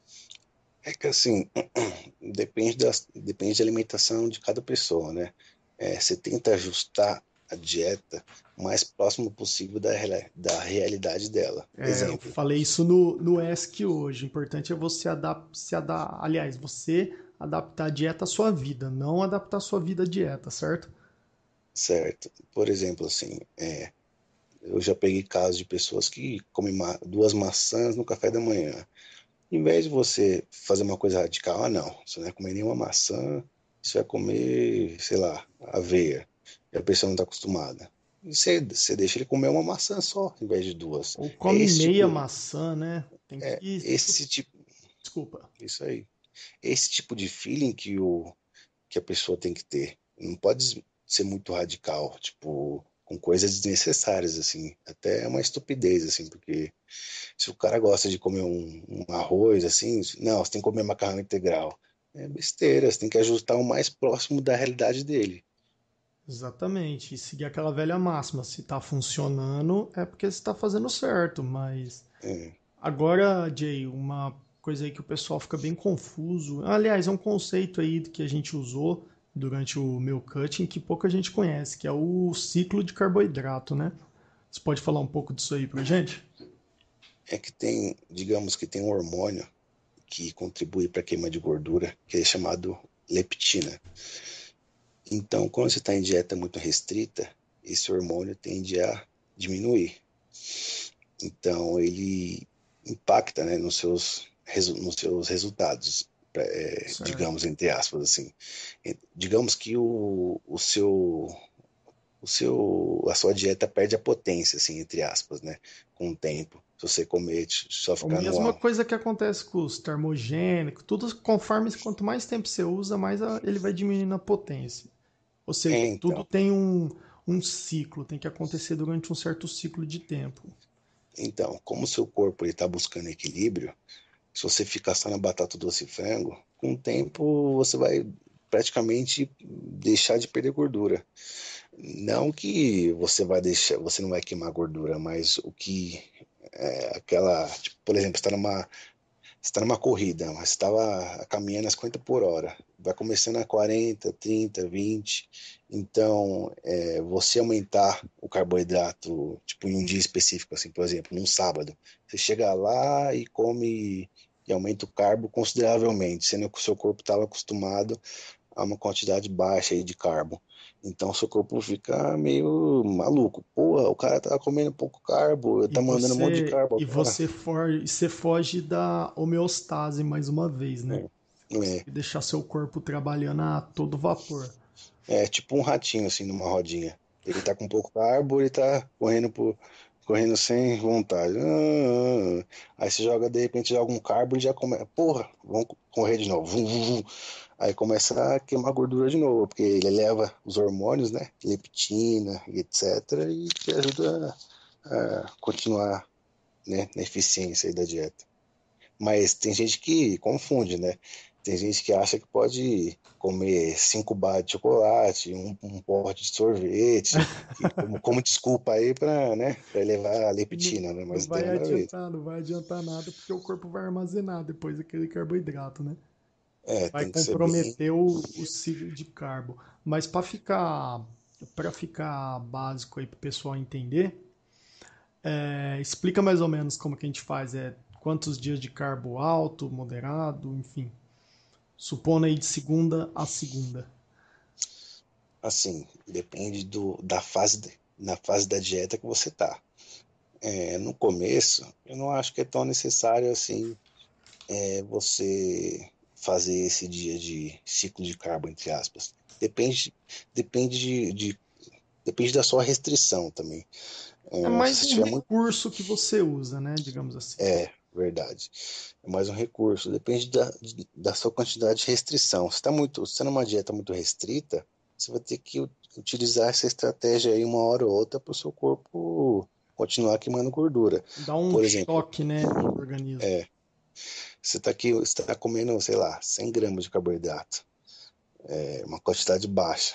É que, assim, depende da, depende da alimentação de cada pessoa, né? É, você tenta ajustar a dieta o mais próximo possível da, reala- da realidade dela. É, eu Exemplo, falei isso no, no ESC hoje. O importante é você adap se adaptar, aliás, você adaptar a dieta à sua vida, não adaptar a sua vida à dieta, certo? certo? Por exemplo, assim, é, eu já peguei casos de pessoas que comem ma- duas maçãs no café da manhã. Em vez de você fazer uma coisa radical, ah, não, você não vai comer nenhuma maçã, você vai comer, sei lá, aveia. E a pessoa não está acostumada. E você, você deixa ele comer uma maçã só, em vez de duas. Ou É come esse meia tipo, maçã, né? Tem é que. esse tipo, Desculpa. isso aí. Esse tipo de feeling que, o, que a pessoa tem que ter. Não pode ser muito radical, tipo, com coisas desnecessárias, assim. Até é uma estupidez, assim, porque se o cara gosta de comer um, um arroz, assim, não, você tem que comer macarrão integral. É besteira, você tem que ajustar o mais próximo da realidade dele. Exatamente. E seguir aquela velha máxima. Se tá funcionando, é porque você tá fazendo certo. Mas É, agora, Jay, uma coisa aí que o pessoal fica bem confuso. Aliás, é um conceito aí que a gente usou durante o meu cutting que pouca gente conhece, que é o ciclo de carboidrato, né? Você pode falar um pouco disso aí pra gente? é que tem, digamos que tem um hormônio que contribui para a queima de gordura, que é chamado leptina. Então, quando você está em dieta muito restrita, esse hormônio tende a diminuir. Então, ele impacta, né, nos seus, resu- nos seus resultados, é, Certo. digamos, entre aspas, assim. E- Digamos que o, o seu, o seu, a sua dieta perde a potência, assim, entre aspas, né, com o tempo. Se você comer, só É a ficar no mesma al- coisa que acontece com os termogênicos, tudo conforme quanto mais tempo você usa, mais a- ele vai diminuindo a potência. Ou seja, É, tudo então. tem um, um ciclo, tem que acontecer durante um certo ciclo de tempo. Então, como o seu corpo está buscando equilíbrio, se você ficar só na batata doce e frango, com o tempo você vai praticamente deixar de perder gordura. Não que você vai deixar, você não vai queimar gordura, mas o que é aquela, tipo, por exemplo, está numa você está numa corrida, mas estava caminhando a cinquenta por hora. Vai começando a quarenta, trinta, vinte. Então, é, você aumentar o carboidrato, tipo, em um dia específico, assim, por exemplo, num sábado. Você chega lá e come e aumenta o carbo consideravelmente, sendo que o seu corpo estava acostumado a uma quantidade baixa aí de carbo. Então seu corpo fica meio maluco. Pô, o cara tá comendo pouco carbo, E tá mandando um monte de você, carbo e agora. você, for, e você foge da homeostase mais uma vez, né? É, é, E deixar seu corpo trabalhando a todo vapor. é tipo um ratinho assim numa rodinha. Ele tá com pouco carbo, ele tá correndo por, correndo sem vontade. Ah, ah, ah. Aí você joga, de repente, joga um carbo e já começa. Porra, vamos correr de novo. Vum, vum, vum. Aí começa a queimar gordura de novo, porque ele eleva os hormônios, né? Leptina e etcétera. E te ajuda a, a continuar, né, na eficiência aí da dieta. Mas tem gente que confunde, né? Tem gente que acha que pode comer cinco barras de chocolate, um, um pote de sorvete, que, como, como desculpa aí para, né, para elevar a Não, leptina, né? não Mas não tem vai nada a ver. adiantar, não vai adiantar nada, porque o corpo vai armazenar depois aquele carboidrato, né? É, Vai tem que ser bem. comprometer o, o ciclo de carbo. Mas para ficar, para ficar básico aí para o pessoal entender, é, explica mais ou menos como que a gente faz. É quantos dias de carbo alto, moderado, enfim. Supondo aí de segunda a segunda. Assim, depende do, da fase, de- na fase da dieta que você tá. É, no começo, eu não acho que é tão necessário assim é, você fazer esse dia de ciclo de carbo, entre aspas. Depende, depende de, de- depende da sua restrição também. É É, se mais você um tiver muito, recurso que você usa, né? Digamos assim. é verdade. É mais um recurso. Depende da, de- da sua quantidade de restrição. Se está muito, se tá numa dieta muito restrita, você vai ter que u- utilizar essa estratégia aí uma hora ou outra para o seu corpo continuar queimando gordura. Dá um Por exemplo, choque, né, no organismo. é, você está aqui, você está comendo, sei lá, cem gramas de carboidrato, é uma quantidade baixa,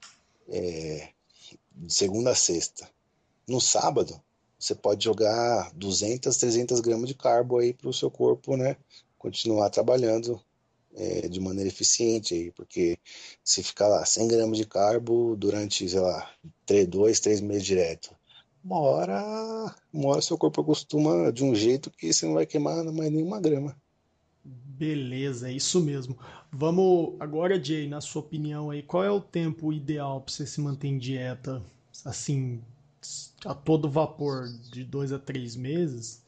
de segunda a sexta. No sábado, você pode jogar duzentas, trezentas gramas de carbo aí para o seu corpo, né, continuar trabalhando é, de maneira eficiente aí, porque se ficar lá cem gramas de carbo durante, sei lá, três, dois, três meses direto, uma hora, uma hora seu corpo acostuma de um jeito que você não vai queimar mais nenhuma grama. Beleza, é isso mesmo. Vamos agora, Jay, na sua opinião aí, qual é o tempo ideal para você se manter em dieta, assim, a todo vapor, de dois a três meses?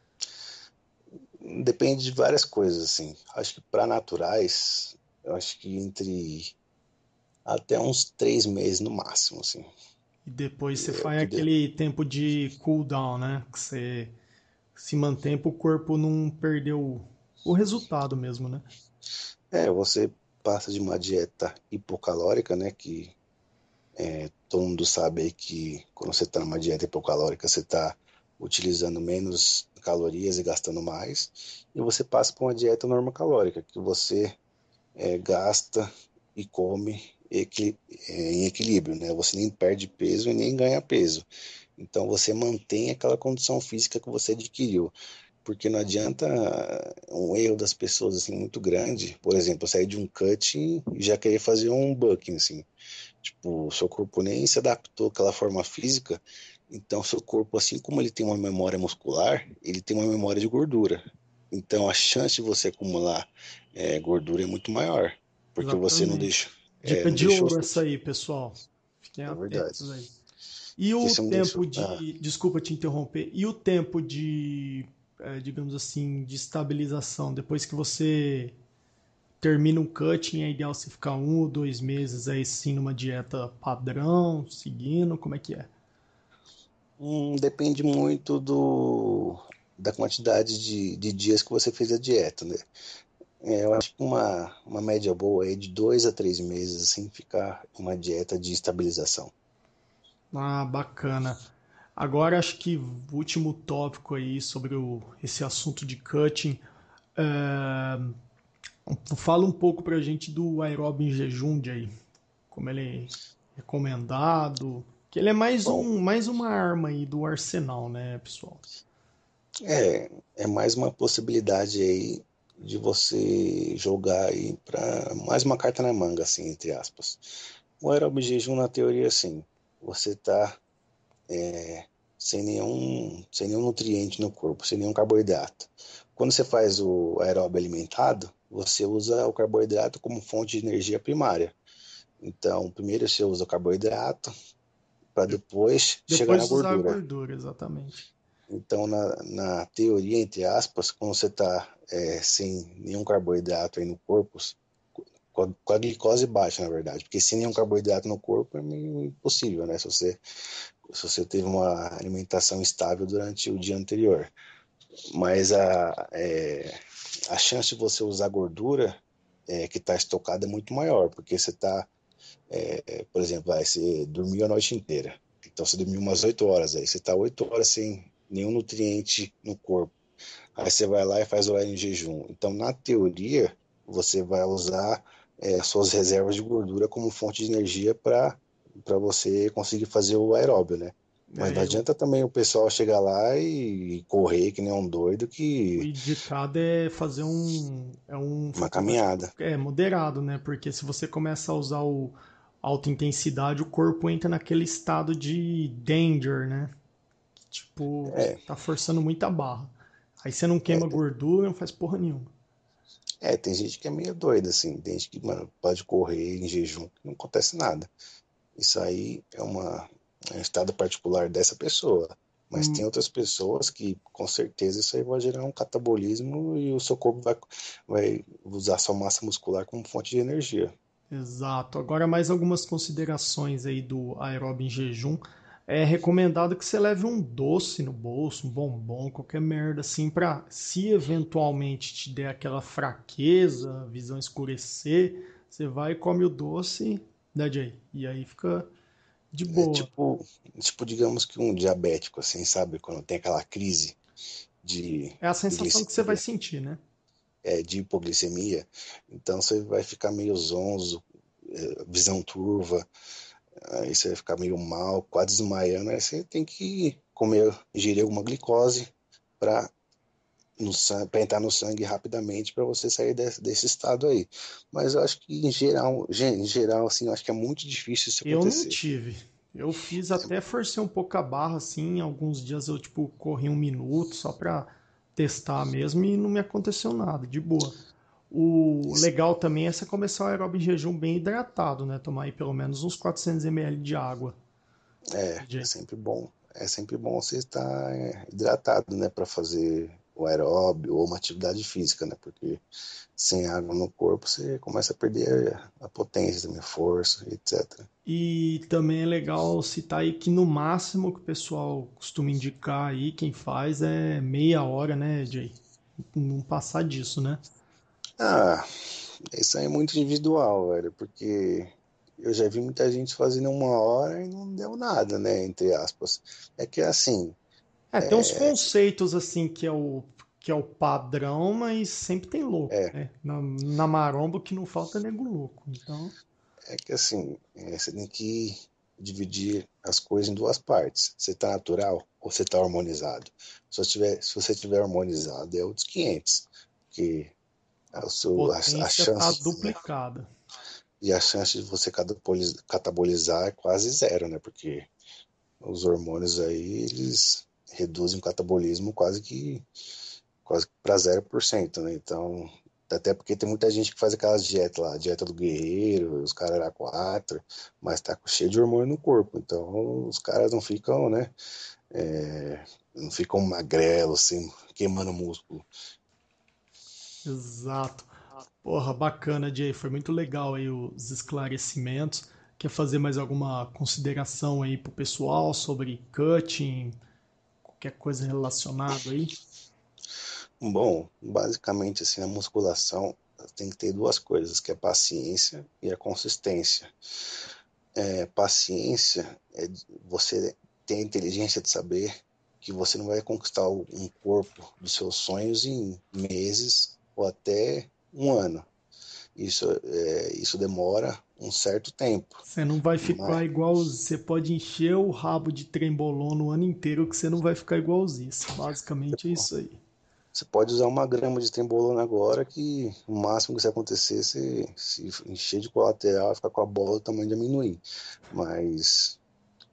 Depende de várias coisas, assim. Acho que para naturais, eu acho que entre até uns três meses no máximo, assim. E depois você É o faz que de... aquele tempo de cool down, né? Que você se mantém para o corpo não perder o, o resultado mesmo, né? É, você passa de uma dieta hipocalórica, né? Que todo mundo sabe aí que quando você está numa dieta hipocalórica, você está utilizando menos calorias e gastando mais. E você passa para uma dieta normocalórica, que você é, gasta e come equi- é, em equilíbrio, né? Você nem perde peso e nem ganha peso. Então você mantém aquela condição física que você adquiriu. Porque não adianta um erro das pessoas assim muito grande, por exemplo, sair de um cutting e já querer fazer um bucking assim. Tipo, o seu corpo nem se adaptou àquela forma física, então seu corpo, assim como ele tem uma memória muscular, ele tem uma memória de gordura. Então a chance de você acumular é, gordura é muito maior, porque você não Exatamente. deixa, é, Dica não de deixou. ouro essa aí, pessoal. Fiquem É verdade. atentos aí. E Porque o você não deixou. tempo Ah, de, desculpa te interromper, e o tempo de, eh, digamos assim, de estabilização, depois que você termina um cutting, é ideal você ficar um ou dois meses aí sim numa dieta padrão, seguindo, como é que é? hum, depende muito do, da quantidade de, de dias que você fez a dieta, né? É, eu acho que uma, uma média boa é de dois a três meses, assim, ficar uma dieta de estabilização. Ah, bacana. Agora acho que o último tópico aí sobre o, esse assunto de cutting. é, Fala um pouco pra gente do aeróbio em jejum, Jay. Como ele é recomendado. Que ele é mais Bom, um, mais uma arma aí do arsenal, né, pessoal? é, é mais uma possibilidade aí de você jogar aí para mais uma carta na manga, assim, entre aspas. O aeróbio jejum, na teoria, assim, você tá sem nenhum, sem nenhum nutriente no corpo, sem nenhum carboidrato. Quando você faz o aeróbio alimentado, você usa o carboidrato como fonte de energia primária. Então, primeiro você usa o carboidrato para De- depois chegar na Depois usar a gordura. gordura, exatamente. Então, na, na teoria, entre aspas, quando você está é, sem nenhum carboidrato aí no corpo, com a, com a glicose baixa, na verdade, porque sem nenhum carboidrato no corpo é meio impossível, né? Se você, se você teve uma alimentação estável durante o dia anterior. Mas a, é, a chance de você usar gordura é, que está estocada é muito maior, porque você está, é, por exemplo, vai, você dormiu a noite inteira. Então você dormiu umas oito horas aí, você está oito horas sem nenhum nutriente no corpo. Aí você vai lá e faz o aéreo em jejum. Então, na teoria, você vai usar é, suas reservas de gordura como fonte de energia para para você conseguir fazer o aeróbio, né? Mas não É, eu- adianta também o pessoal chegar lá e correr que nem um doido o que indicado é fazer um, é um uma fator cardio- caminhada. é, moderado, né? Porque se você começa a usar o alta intensidade, o corpo entra naquele estado de danger, né? Tipo, É, tá forçando muita barra. Aí você não é, queima gordura, não faz porra nenhuma. é, tem gente que é meio doida, assim, tem gente que, mano, pode correr em jejum, que não acontece nada. Isso aí é uma é um estado particular dessa pessoa. Mas Hum, tem outras pessoas que, com certeza, isso aí vai gerar um catabolismo e o seu corpo vai, vai usar sua massa muscular como fonte de energia. exato. Agora mais algumas considerações aí do aeróbio em jejum. É recomendado que você leve um doce no bolso, um bombom, qualquer merda assim, pra se eventualmente te der aquela fraqueza, visão escurecer, você vai e come o doce, né, Jay? E aí fica de É boa. tipo, tipo, digamos que um diabético, assim, sabe? Quando tem aquela crise de, É a de sensação que você vai glicemia, sentir, né? é, de hipoglicemia, então você vai ficar meio zonzo, é, visão turva, aí você vai ficar meio mal, quase desmaiando, aí você tem que comer, ingerir alguma glicose para no sangue, para entrar no sangue rapidamente para você sair desse, desse estado aí. Mas eu acho que em geral, em geral, assim, eu acho que é muito difícil isso Eu não acontecer. tive. Eu fiz até forcei um pouco a barra assim, alguns dias eu tipo corri um minuto só pra testar mesmo e não me aconteceu nada, de boa. O Isso legal também é você começar o aeróbio em jejum bem hidratado, né? Tomar aí pelo menos uns quatrocentos mililitros de água. é, é D J. sempre bom. É sempre bom você estar é, hidratado, né, para fazer o aeróbio ou uma atividade física, né? Porque sem água no corpo você começa a perder a, a potência, a força, etcétera. E também é legal citar aí que no máximo que o pessoal costuma indicar aí, quem faz é meia hora, né, Jay? Não passar disso, né? Ah, isso aí é muito individual, velho, porque eu já vi muita gente fazendo uma hora e não deu nada, né? Entre aspas. É que assim, É, tem uns é, conceitos assim que é o que é o padrão, mas sempre tem louco, é, né? Na, na maromba o que não falta é nego louco. Então, é que assim, é, você tem que dividir as coisas em duas partes. Você tá natural ou você tá hormonizado? Se você tiver, se você tiver hormonizado, é outros quinhentos, porque a, seu, a, a potência tá chance, né? duplicada. E a chance de você catabolizar, catabolizar é quase zero, né? Porque os hormônios aí, eles reduzem o catabolismo quase que quase para zero por cento, né? Então, até porque tem muita gente que faz aquelas dietas lá, dieta do guerreiro, os caras era quatro, mas tá cheio de hormônio no corpo. Então, os caras não ficam, né? É, não ficam magrelos, assim, queimando músculo. Exato. Porra, bacana, Jay. Foi muito legal aí os esclarecimentos. Quer fazer mais alguma consideração aí pro pessoal sobre cutting, qualquer coisa relacionada aí? Bom, basicamente, assim, a musculação tem que ter duas coisas, que é a paciência e a consistência. É, paciência é você ter a inteligência de saber que você não vai conquistar um corpo dos seus sonhos em meses ou até um ano. Isso, é, isso demora um certo tempo. Você não vai Mas ficar igual. Você pode encher o rabo de trembolon no ano inteiro que você não vai ficar igualzinho. Basicamente é isso aí. você pode usar uma grama de trembolona agora que o máximo que isso acontecer, você se encher de colateral, ficar com a bola do tamanho de amendoim. Mas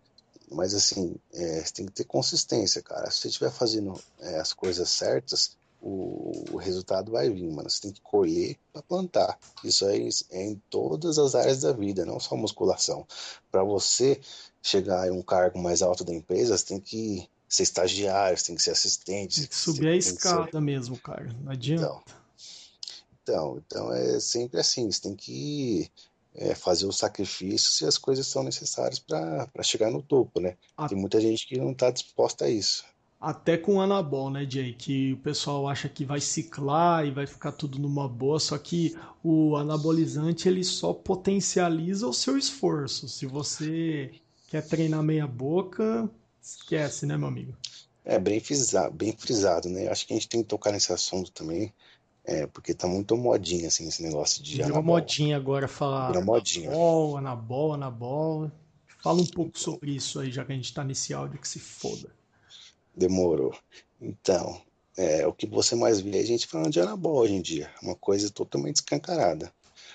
Mas assim, é, você tem que ter consistência, cara. Se você estiver fazendo é, as coisas certas, o, o resultado vai vir, mano. Você tem que colher para plantar. Isso aí é em todas as áreas da vida, não só musculação. Para você chegar em um cargo mais alto da empresa, você tem que ser estagiário, você tem que ser Tem assistente, que você subir a tem que ser. escada mesmo, cara. Não Então, adianta. então, então é sempre assim, você tem que é, fazer os sacrifícios e as coisas são necessárias para para chegar no topo, né? A- Tem muita gente que não está disposta a isso. Até com o anabol, né, Jay? Que o pessoal acha que vai ciclar e vai ficar tudo numa boa, só que o anabolizante ele só potencializa o seu esforço. Se você quer treinar meia boca, esquece, né, meu amigo? É bem frisado, bem frisado, né? Acho que a gente tem que tocar nesse assunto também, é, porque tá muito modinha, assim, esse negócio de Virou anabol. modinha agora Vira falar modinha. anabol, anabol, anabol. Fala um pouco Então, sobre isso aí, já que a gente tá nesse áudio que se foda. demorou. Então, é, o que você mais vê é a gente falando de anabol hoje em dia. Uma coisa totalmente escancarada.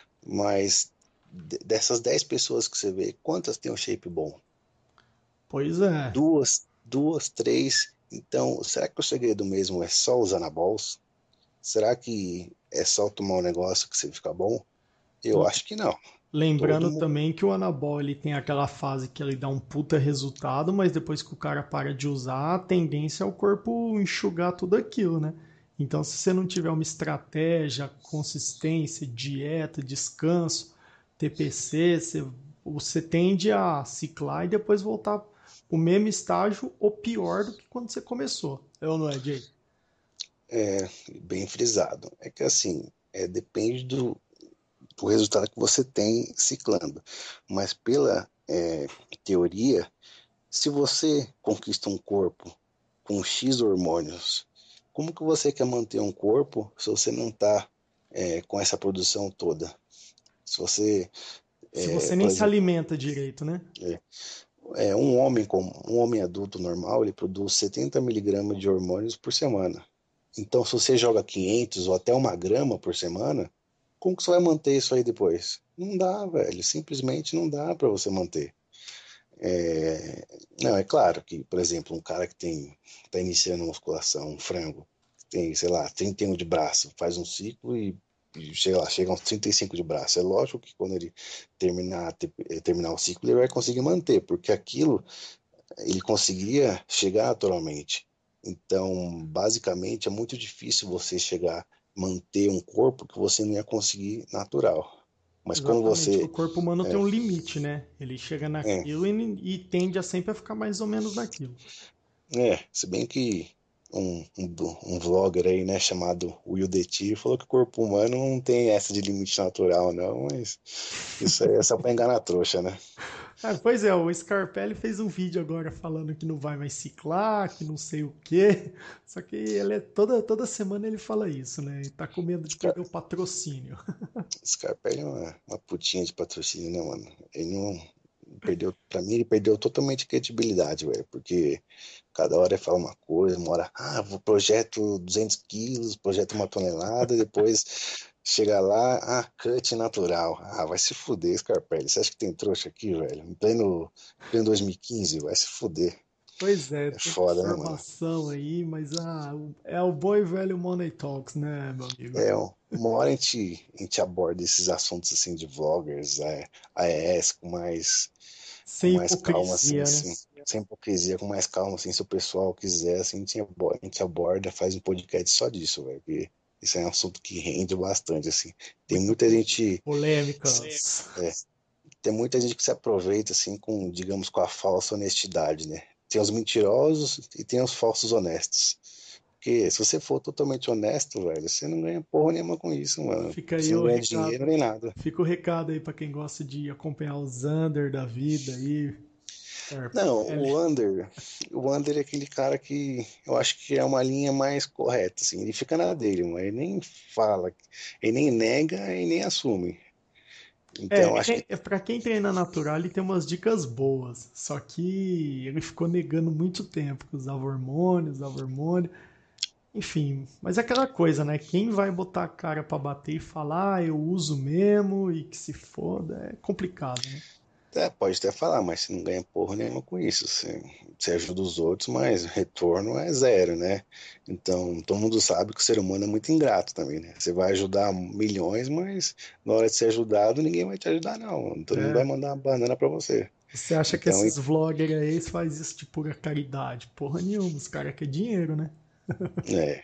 Mas de- dessas dez pessoas que você vê, quantas tem um shape bom? Pois é. Duas, duas, três. Então, será que o segredo mesmo é só os anabols? Será que é só tomar um negócio que você fica bom? Eu acho que não. Todo Lembrando mundo. também que o anabol ele tem aquela fase que ele dá um puta resultado, mas depois que o cara para de usar, a tendência é o corpo enxugar tudo aquilo, né? Então, se você não tiver uma estratégia, consistência, dieta, descanso, T P C, você, você tende a ciclar e depois voltar o mesmo estágio ou pior do que quando você começou. É ou não é, Jay? É, bem frisado. É que assim, é, depende do, do resultado que você tem ciclando. Mas pela é, teoria, se você conquista um corpo com X hormônios, como que você quer manter um corpo se você não está é, com essa produção toda? Se você, Se é, você nem por se exemplo, alimenta direito, né? é, é, um homem com um homem adulto normal, ele produz setenta miligramas de hormônios por semana. Então, se você joga quinhentos ou até uma grama por semana, como que você vai manter isso aí depois? Não dá, velho. Simplesmente não dá para você manter. É... Não, é claro que, por exemplo, um cara que tem está iniciando musculação, um frango, tem, sei lá, trinta e um de braço, faz um ciclo e, e sei lá, chega a uns trinta e cinco de braço. É lógico que quando ele terminar, te- eh, terminar o ciclo, ele vai conseguir manter, porque aquilo ele conseguia chegar naturalmente. Então, basicamente, é muito difícil você chegar, manter um corpo que você não ia conseguir natural. Mas quando Exatamente, que o você. corpo humano tem É, um limite, né? Ele chega é, naquilo e, e tende a sempre a ficar mais ou menos naquilo. é, se bem que um, um, um vlogger aí, né, chamado Will Deti, falou que o corpo humano não tem essa de limite natural, não, mas isso aí é só pra enganar a trouxa, né? Ah, pois é, o Scarpelli fez um vídeo agora falando que não vai mais ciclar, que não sei o quê. Só que ele é toda, toda semana ele fala isso, né? E tá com medo de Scar perder o patrocínio. Scarpelli é uma, uma putinha de patrocínio, né, mano? Ele não perdeu, pra mim, ele perdeu totalmente a credibilidade, velho, porque cada hora ele fala uma coisa, uma hora, ah, vou projeto duzentos quilos, projeto uma tonelada, depois chega lá, ah, cut natural. Ah, vai se fuder, Scarpelli. Você acha que tem trouxa aqui, velho? Em pleno, pleno dois mil e quinze, vai se fuder. Pois é, É tem foda, né, mano? informação aí, mas ah, é o bom e velho Money Talks, né, meu amigo? É, uma hora a gente, a gente aborda esses assuntos assim de vloggers, é, A E S com mais com Sem mais calma, assim, hipocrisia, né? assim, sem hipocrisia, com mais calma, assim, se o pessoal quiser, assim, a gente aborda, a gente aborda, faz um podcast só disso, velho, porque isso é um assunto que rende bastante, assim. Tem Muita muita po- gente, polêmicas. é, tem muita gente que se aproveita, assim, com, digamos, com a falsa honestidade, né? Tem os mentirosos e tem os falsos honestos. Porque se você for totalmente honesto, velho, você não ganha porra nenhuma com isso, mano. Fica Você aí não o ganha dinheiro recado. nem nada. Fica o recado aí pra quem gosta de acompanhar o Xander da vida aí, Não, Scarpelli. o Under, o Under é aquele cara que eu acho que é uma linha mais correta, assim. Ele fica na dele, mas ele nem fala, ele nem nega e nem assume. É, Então, eu ele acho que tem, é para quem treina natural, ele tem umas dicas boas. Só que ele ficou negando muito tempo que usava hormônio, usava hormônio. Enfim, mas é aquela coisa, né? Quem vai botar a cara pra bater e falar, ah, eu uso mesmo e que se foda, é complicado, né? É, pode até falar, mas você não ganha porra nenhuma com isso. Você, você ajuda os outros, mas o retorno é zero, né? Então, todo mundo sabe que o ser humano é muito ingrato também, né? Você vai ajudar milhões, mas na hora de ser ajudado, ninguém vai te ajudar, não. Todo mundo vai É. mandar uma banana pra você. Você acha que Então, esses vloggers aí faz isso de pura caridade? Porra nenhuma, os caras querem dinheiro, né? é,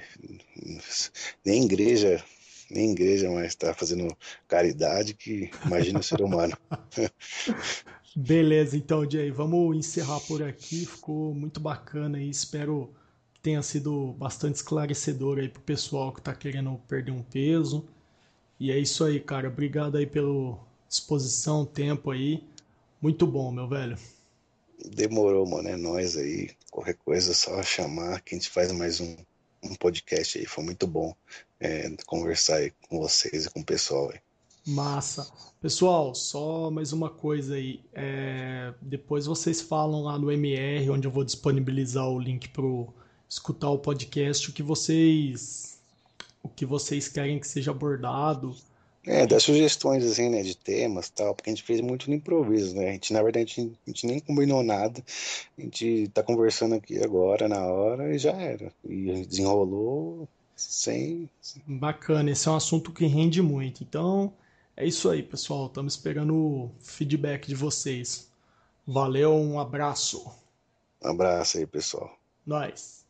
nem igreja, nem igreja mais está fazendo caridade, que imagina o ser humano. Beleza, então, Jay, vamos encerrar por aqui. Ficou muito bacana e espero que tenha sido bastante esclarecedor aí pro pessoal que tá querendo perder um peso. E é isso aí, cara. Obrigado aí pela disposição, tempo aí. Muito bom, meu velho. Demorou, mano. É nóis aí. Qualquer coisa é só chamar que a gente faz mais um, um podcast aí. Foi muito bom é, conversar aí com vocês e com o pessoal aí. Massa. Pessoal, só mais uma coisa aí. É, depois vocês falam lá no M R, onde eu vou disponibilizar o link pro escutar o podcast, o que vocês, o que vocês querem que seja abordado. É, dá sugestões assim, né, de temas e tal, porque a gente fez muito no improviso, né? A gente, na verdade, a gente, a gente nem combinou nada. A gente tá conversando aqui agora, na hora, e já era. E desenrolou sem. Bacana, esse é um assunto que rende muito. Então, é isso aí, pessoal. Estamos esperando o feedback de vocês. Valeu, um abraço. Um abraço aí, pessoal. Nós.